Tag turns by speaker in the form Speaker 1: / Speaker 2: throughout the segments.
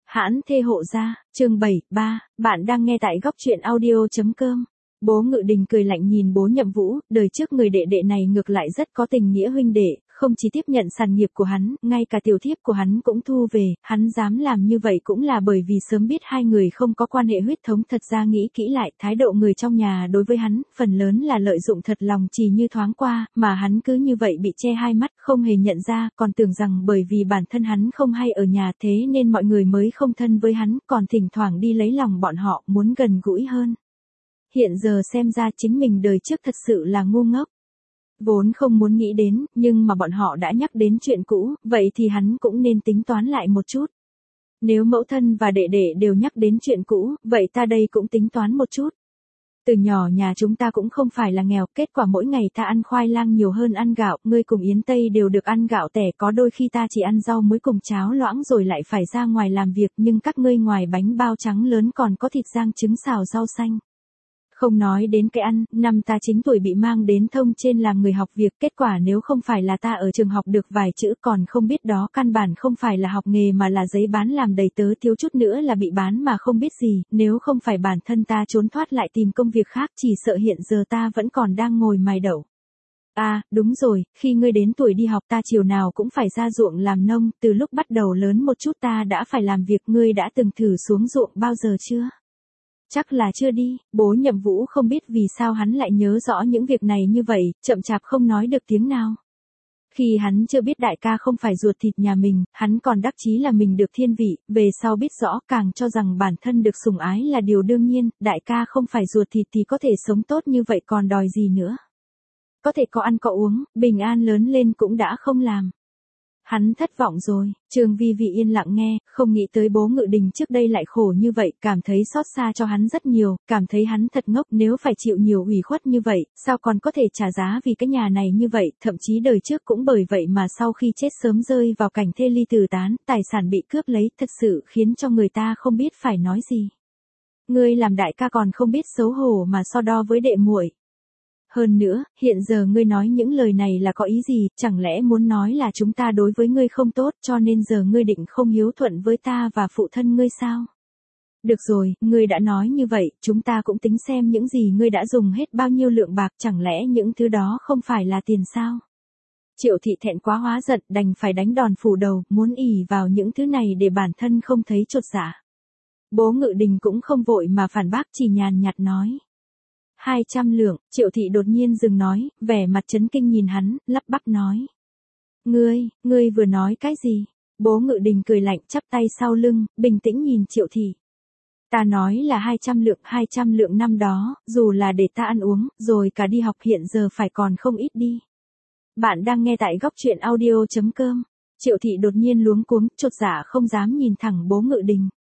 Speaker 1: Hãn thê hộ gia, chương 73, bạn đang nghe tại góc truyện audio.com. Bố Ngự Đình cười lạnh nhìn bố Nhậm Vũ, đời trước người đệ đệ này ngược lại rất có tình nghĩa huynh đệ, không chỉ tiếp nhận sản nghiệp của hắn, ngay cả tiểu thiếp của hắn cũng thu về, hắn dám làm như vậy cũng là bởi vì sớm biết hai người không có quan hệ huyết thống. Thật ra nghĩ kỹ lại, thái độ người trong nhà đối với hắn, phần lớn là lợi dụng thật lòng chỉ như thoáng qua, mà hắn cứ như vậy bị che hai mắt, không hề nhận ra, còn tưởng rằng bởi vì bản thân hắn không hay ở nhà thế nên mọi người mới không thân với hắn, còn thỉnh thoảng đi lấy lòng bọn họ, muốn gần gũi hơn. Hiện giờ xem ra chính mình đời trước thật sự là ngu ngốc. Vốn không muốn nghĩ đến, nhưng mà bọn họ đã nhắc đến chuyện cũ, vậy thì hắn cũng nên tính toán lại một chút. Nếu mẫu thân và đệ đệ đều nhắc đến chuyện cũ, vậy ta đây cũng tính toán một chút. Từ nhỏ nhà chúng ta cũng không phải là nghèo, kết quả mỗi ngày ta ăn khoai lang nhiều hơn ăn gạo, ngươi cùng Yến Tây đều được ăn gạo tẻ, có đôi khi ta chỉ ăn rau muối cùng cháo loãng rồi lại phải ra ngoài làm việc, nhưng các ngươi ngoài bánh bao trắng lớn còn có thịt rang trứng xào rau xanh. Không nói đến cái ăn, năm ta 9 tuổi bị mang đến thông trên làm người học việc, kết quả nếu không phải là ta ở trường học được vài chữ còn không biết đó căn bản không phải là học nghề mà là giấy bán làm đầy tớ, thiếu chút nữa là bị bán mà không biết gì, nếu không phải bản thân ta trốn thoát lại tìm công việc khác chỉ sợ hiện giờ ta vẫn còn đang ngồi mài đậu. À, đúng rồi, khi ngươi đến tuổi đi học ta chiều nào cũng phải ra ruộng làm nông, từ lúc bắt đầu lớn một chút ta đã phải làm việc, ngươi đã từng thử xuống ruộng bao giờ chưa? Chắc là chưa đi, bố Nhậm Vũ không biết vì sao hắn lại nhớ rõ những việc này như vậy, chậm chạp không nói được tiếng nào. Khi hắn chưa biết đại ca không phải ruột thịt nhà mình, hắn còn đắc chí là mình được thiên vị, về sau biết rõ càng cho rằng bản thân được sủng ái là điều đương nhiên, đại ca không phải ruột thịt thì có thể sống tốt như vậy còn đòi gì nữa. Có thể có ăn có uống, bình an lớn lên cũng đã không làm. Hắn thất vọng rồi, Trương Vi Vi yên lặng nghe, không nghĩ tới bố Ngự Đình trước đây lại khổ như vậy, cảm thấy xót xa cho hắn rất nhiều, cảm thấy hắn thật ngốc nếu phải chịu nhiều ủy khuất như vậy, sao còn có thể trả giá vì cái nhà này như vậy, thậm chí đời trước cũng bởi vậy mà sau khi chết sớm rơi vào cảnh thê ly tử tán, tài sản bị cướp lấy, thật sự khiến cho người ta không biết phải nói gì. Ngươi làm đại ca còn không biết xấu hổ mà so đo với đệ muội. Hơn nữa, hiện giờ ngươi nói những lời này là có ý gì, chẳng lẽ muốn nói là chúng ta đối với ngươi không tốt cho nên giờ ngươi định không hiếu thuận với ta và phụ thân ngươi sao? Được rồi, ngươi đã nói như vậy, chúng ta cũng tính xem những gì ngươi đã dùng hết bao nhiêu lượng bạc, chẳng lẽ những thứ đó không phải là tiền sao? Triệu thị thẹn quá hóa giận, đành phải đánh đòn phủ đầu, muốn ỷ vào những thứ này để bản thân không thấy chột dạ. Bố Ngự Đình cũng không vội mà phản bác, chỉ nhàn nhạt nói. 200 lượng, Triệu thị đột nhiên dừng nói, vẻ mặt chấn kinh nhìn hắn, lắp bắp nói. Ngươi vừa nói cái gì? Bố Ngự Đình cười lạnh chắp tay sau lưng, bình tĩnh nhìn Triệu thị. Ta nói là 200 lượng năm đó, dù là để ta ăn uống, rồi cả đi học hiện giờ phải còn không ít đi. Bạn đang nghe tại góc truyện audio.com. Triệu thị đột nhiên luống cuống, chột dạ không dám nhìn thẳng bố Ngự Đình.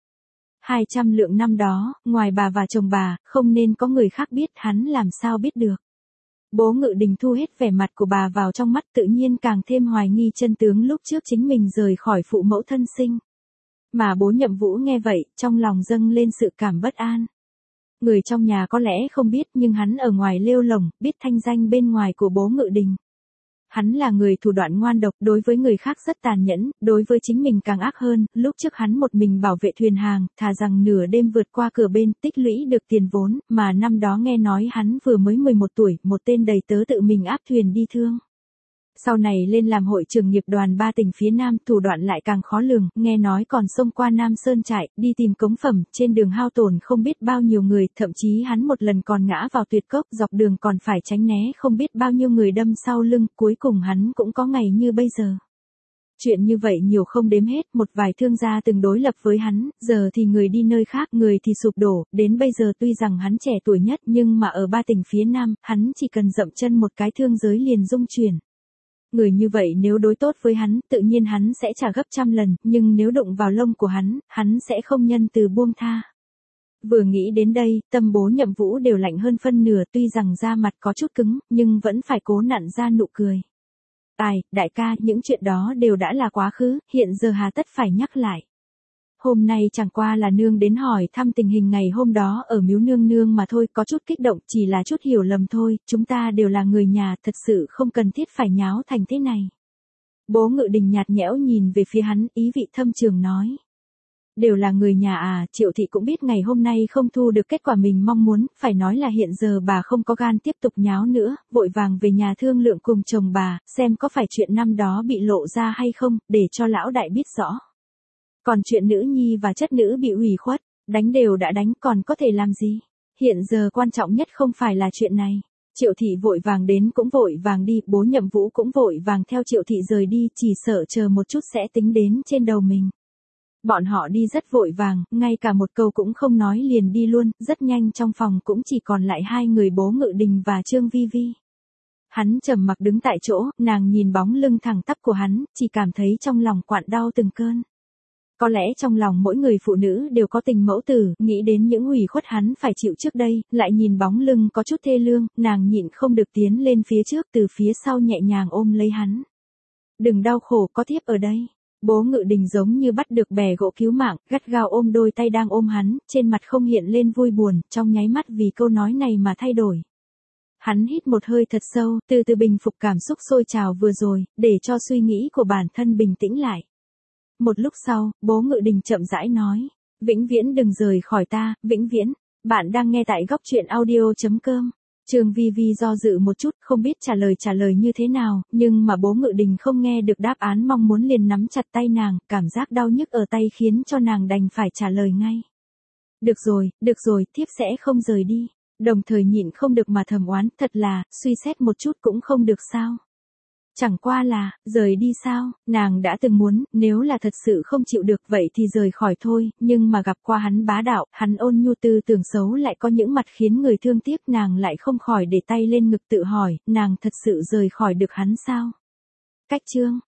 Speaker 1: 200 lượng năm đó, ngoài bà và chồng bà, không nên có người khác biết, hắn làm sao biết được. Bố Ngự Đình thu hết vẻ mặt của bà vào trong mắt, tự nhiên càng thêm hoài nghi chân tướng lúc trước chính mình rời khỏi phụ mẫu thân sinh. Mà bố Nhậm Vũ nghe vậy, trong lòng dâng lên sự cảm bất an. Người trong nhà có lẽ không biết nhưng hắn ở ngoài lêu lổng, biết thanh danh bên ngoài của bố Ngự Đình. Hắn là người thủ đoạn ngoan độc, đối với người khác rất tàn nhẫn, đối với chính mình càng ác hơn, lúc trước hắn một mình bảo vệ thuyền hàng, thà rằng nửa đêm vượt qua cửa bên, tích lũy được tiền vốn, mà năm đó nghe nói hắn vừa mới 11 tuổi, một tên đầy tớ tự mình áp thuyền đi thương. Sau này lên làm hội trưởng nghiệp đoàn 3 tỉnh phía Nam, thủ đoạn lại càng khó lường, nghe nói còn xông qua Nam Sơn trại, đi tìm cống phẩm, trên đường hao tổn không biết bao nhiêu người, thậm chí hắn một lần còn ngã vào tuyệt cốc, dọc đường còn phải tránh né không biết bao nhiêu người đâm sau lưng, cuối cùng hắn cũng có ngày như bây giờ. Chuyện như vậy nhiều không đếm hết, một vài thương gia từng đối lập với hắn, giờ thì người đi nơi khác, người thì sụp đổ, đến bây giờ tuy rằng hắn trẻ tuổi nhất nhưng mà ở 3 tỉnh phía Nam, hắn chỉ cần dậm chân một cái thương giới liền rung chuyển. Người như vậy nếu đối tốt với hắn, tự nhiên hắn sẽ trả gấp trăm lần, nhưng nếu đụng vào lông của hắn sẽ không nhân từ buông tha. Vừa nghĩ đến đây, tâm bố Nhậm Vũ đều lạnh hơn phân nửa, tuy rằng da mặt có chút cứng, nhưng vẫn phải cố nặn ra nụ cười. Ai, đại ca, những chuyện đó đều đã là quá khứ, hiện giờ hà tất phải nhắc lại. Hôm nay chẳng qua là nương đến hỏi thăm tình hình ngày hôm đó ở miếu nương nương mà thôi, có chút kích động, chỉ là chút hiểu lầm thôi, chúng ta đều là người nhà, thật sự không cần thiết phải nháo thành thế này. Bố Ngự Đình nhạt nhẽo nhìn về phía hắn, ý vị thâm trường nói. Đều là người nhà à, Triệu thị cũng biết ngày hôm nay không thu được kết quả mình mong muốn, phải nói là hiện giờ bà không có gan tiếp tục nháo nữa, vội vàng về nhà thương lượng cùng chồng bà, xem có phải chuyện năm đó bị lộ ra hay không, để cho lão đại biết rõ. Còn chuyện nữ nhi và chất nữ bị ủy khuất, đánh đều đã đánh còn có thể làm gì? Hiện giờ quan trọng nhất không phải là chuyện này. Triệu thị vội vàng đến cũng vội vàng đi, bố Nhậm Vũ cũng vội vàng theo Triệu thị rời đi, chỉ sợ chờ một chút sẽ tính đến trên đầu mình. Bọn họ đi rất vội vàng, ngay cả một câu cũng không nói liền đi luôn, rất nhanh trong phòng cũng chỉ còn lại hai người bố Ngự Đình và Trương Vi Vi. Hắn trầm mặc đứng tại chỗ, nàng nhìn bóng lưng thẳng tắp của hắn, chỉ cảm thấy trong lòng quặn đau từng cơn. Có lẽ trong lòng mỗi người phụ nữ đều có tình mẫu tử, nghĩ đến những ủy khuất hắn phải chịu trước đây, lại nhìn bóng lưng có chút thê lương, nàng nhịn không được tiến lên phía trước từ phía sau nhẹ nhàng ôm lấy hắn. Đừng đau khổ, có thiếp ở đây. Bố Ngự Đình giống như bắt được bè gỗ cứu mạng, gắt gao ôm đôi tay đang ôm hắn, trên mặt không hiện lên vui buồn, trong nháy mắt vì câu nói này mà thay đổi. Hắn hít một hơi thật sâu, từ từ bình phục cảm xúc sôi trào vừa rồi, để cho suy nghĩ của bản thân bình tĩnh lại. Một lúc sau, bố Ngự Đình chậm rãi nói, vĩnh viễn đừng rời khỏi ta, vĩnh viễn. Bạn đang nghe tại góc truyện audio.com. Trương Vi Vi do dự một chút, không biết trả lời như thế nào, nhưng mà bố Ngự Đình không nghe được đáp án mong muốn liền nắm chặt tay nàng, cảm giác đau nhức ở tay khiến cho nàng đành phải trả lời ngay. Được rồi, thiếp sẽ không rời đi. Đồng thời nhịn không được mà thầm oán, thật là, suy xét một chút cũng không được sao. Chẳng qua là, rời đi sao, nàng đã từng muốn, nếu là thật sự không chịu được vậy thì rời khỏi thôi, nhưng mà gặp qua hắn bá đạo, hắn ôn nhu tư tưởng xấu lại có những mặt khiến người thương tiếc, nàng lại không khỏi để tay lên ngực tự hỏi, nàng thật sự rời khỏi được hắn sao? Cách chương